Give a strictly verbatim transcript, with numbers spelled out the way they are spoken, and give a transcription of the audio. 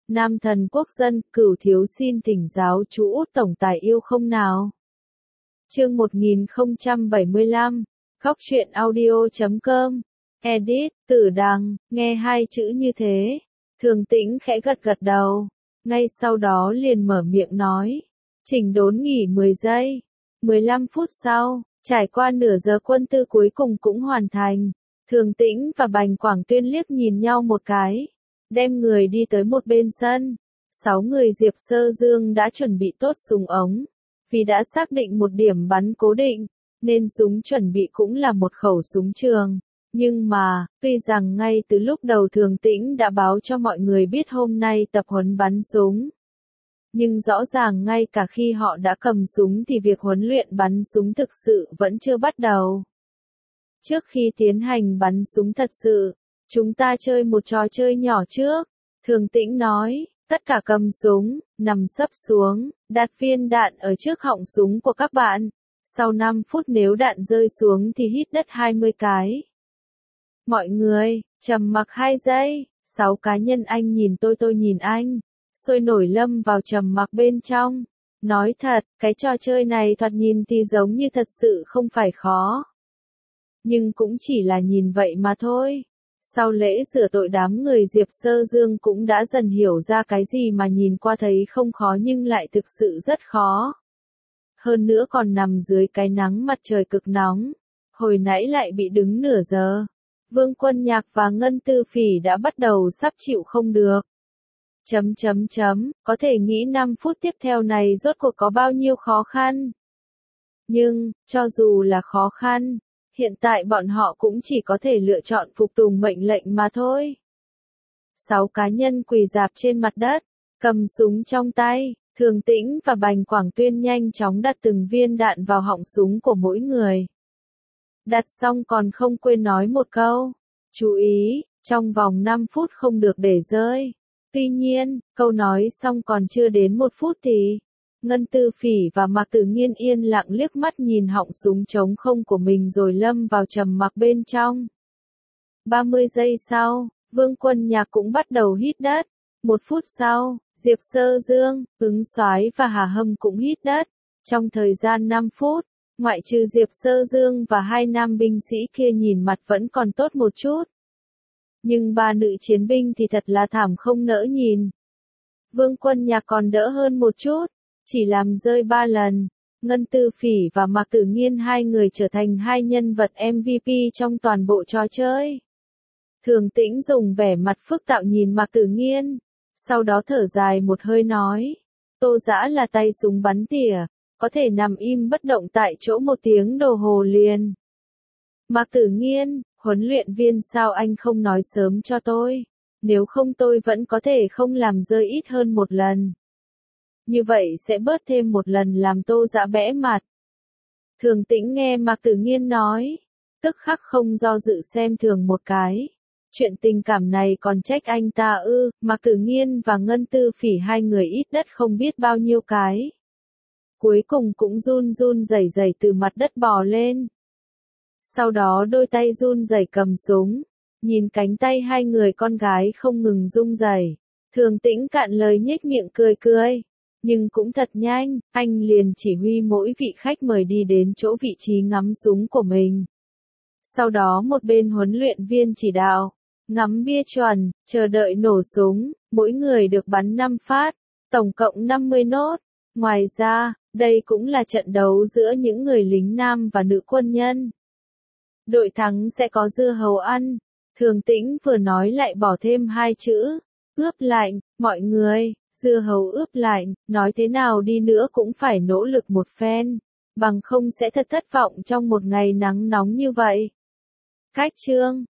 Nam thần quốc dân, Cửu thiếu xin thỉnh giáo chú Út tổng tài yêu không nào. Chương một nghìn không trăm bảy mươi lăm, Góc truyện audio chấm com, edit, Tử Đằng, nghe hai chữ như thế. Thường Tĩnh khẽ gật gật đầu, ngay sau đó liền mở miệng nói. Chỉnh đốn nghỉ mười giây, mười lăm phút sau, trải qua nửa giờ quân tư cuối cùng cũng hoàn thành. Thường Tĩnh và Bành Quảng Tuyên liếc nhìn nhau một cái, đem người đi tới một bên sân. Sáu người Diệp Sơ Dương đã chuẩn bị tốt súng ống, vì đã xác định một điểm bắn cố định, nên súng chuẩn bị cũng là một khẩu súng trường. Nhưng mà, tuy rằng ngay từ lúc đầu Thường Tĩnh đã báo cho mọi người biết hôm nay tập huấn bắn súng, nhưng rõ ràng ngay cả khi họ đã cầm súng thì việc huấn luyện bắn súng thực sự vẫn chưa bắt đầu. Trước khi tiến hành bắn súng thật sự, chúng ta chơi một trò chơi nhỏ trước, Thường Tĩnh nói, tất cả cầm súng, nằm sấp xuống, đặt viên đạn ở trước họng súng của các bạn. Sau năm phút nếu đạn rơi xuống thì hít đất hai mươi cái. Mọi người, trầm mặc hai giây, sáu cá nhân anh nhìn tôi tôi nhìn anh, sôi nổi lâm vào trầm mặc bên trong. Nói thật, cái trò chơi này thoạt nhìn thì giống như thật sự không phải khó. Nhưng cũng chỉ là nhìn vậy mà thôi. Sau lễ rửa tội đám người Diệp Sơ Dương cũng đã dần hiểu ra cái gì mà nhìn qua thấy không khó nhưng lại thực sự rất khó. Hơn nữa còn nằm dưới cái nắng mặt trời cực nóng. Hồi nãy lại bị đứng nửa giờ. Vương Quân Nhạc và Ngân Tư Phỉ đã bắt đầu sắp chịu không được. Chấm chấm chấm, có thể nghĩ năm phút tiếp theo này rốt cuộc có bao nhiêu khó khăn. Nhưng, cho dù là khó khăn, hiện tại bọn họ cũng chỉ có thể lựa chọn phục tùng mệnh lệnh mà thôi. Sáu cá nhân quỳ rạp trên mặt đất, cầm súng trong tay, Thường Tĩnh và Bành Quảng Tuyên nhanh chóng đặt từng viên đạn vào họng súng của mỗi người. Đặt xong còn không quên nói một câu, chú ý, trong vòng năm phút không được để rơi. Tuy nhiên, câu nói xong còn chưa đến một phút thì, Ngân Tư Phỉ và Mạc Tử Nghiên yên lặng liếc mắt nhìn họng súng trống không của mình rồi lâm vào trầm mặc bên trong. ba mươi giây sau, Vương Quân Nhạc cũng bắt đầu hít đất. Một phút sau, Diệp Sơ Dương, Ứng Soái và Hà Hâm cũng hít đất. Trong thời gian năm phút, ngoại trừ Diệp Sơ Dương và hai nam binh sĩ kia nhìn mặt vẫn còn tốt một chút. Nhưng ba nữ chiến binh thì thật là thảm không nỡ nhìn. Vương Quân Nhạc còn đỡ hơn một chút, chỉ làm rơi ba lần. Ngân Tư Phỉ và Mạc Tử Nghiên hai người trở thành hai nhân vật em vê pê trong toàn bộ trò chơi. Thường Tĩnh dùng vẻ mặt phức tạp nhìn Mạc Tử Nghiên, sau đó thở dài một hơi nói, Tô Dã là tay súng bắn tỉa, có thể nằm im bất động tại chỗ một tiếng đồng hồ liền. Mạc Tử Nghiên, huấn luyện viên sao anh không nói sớm cho tôi, nếu không tôi vẫn có thể không làm rơi ít hơn một lần. Như vậy sẽ bớt thêm một lần làm Tô Dã bẽ mặt. Thường Tĩnh nghe Mạc Tử Nghiên nói, tức khắc không do dự xem thường một cái. Chuyện tình cảm này còn trách anh ta ư? Mạc Tử Nghiên và Ngân Tư Phỉ hai người ít đất không biết bao nhiêu cái. Cuối cùng cũng run run rẩy rẩy từ mặt đất bò lên. Sau đó đôi tay run rẩy cầm súng, nhìn cánh tay hai người con gái không ngừng rung rẩy. Thường Tĩnh cạn lời nhếch miệng cười cười. Nhưng cũng thật nhanh, anh liền chỉ huy mỗi vị khách mời đi đến chỗ vị trí ngắm súng của mình. Sau đó một bên huấn luyện viên chỉ đạo, ngắm bia chuẩn, chờ đợi nổ súng, mỗi người được bắn năm phát, tổng cộng năm mươi nốt. Ngoài ra, đây cũng là trận đấu giữa những người lính nam và nữ quân nhân. Đội thắng sẽ có dưa hấu ăn. Thường Tĩnh vừa nói lại bỏ thêm hai chữ, ướp lạnh, mọi người. Dưa hấu ướp lạnh, nói thế nào đi nữa cũng phải nỗ lực một phen, bằng không sẽ thật thất vọng trong một ngày nắng nóng như vậy. Cách chương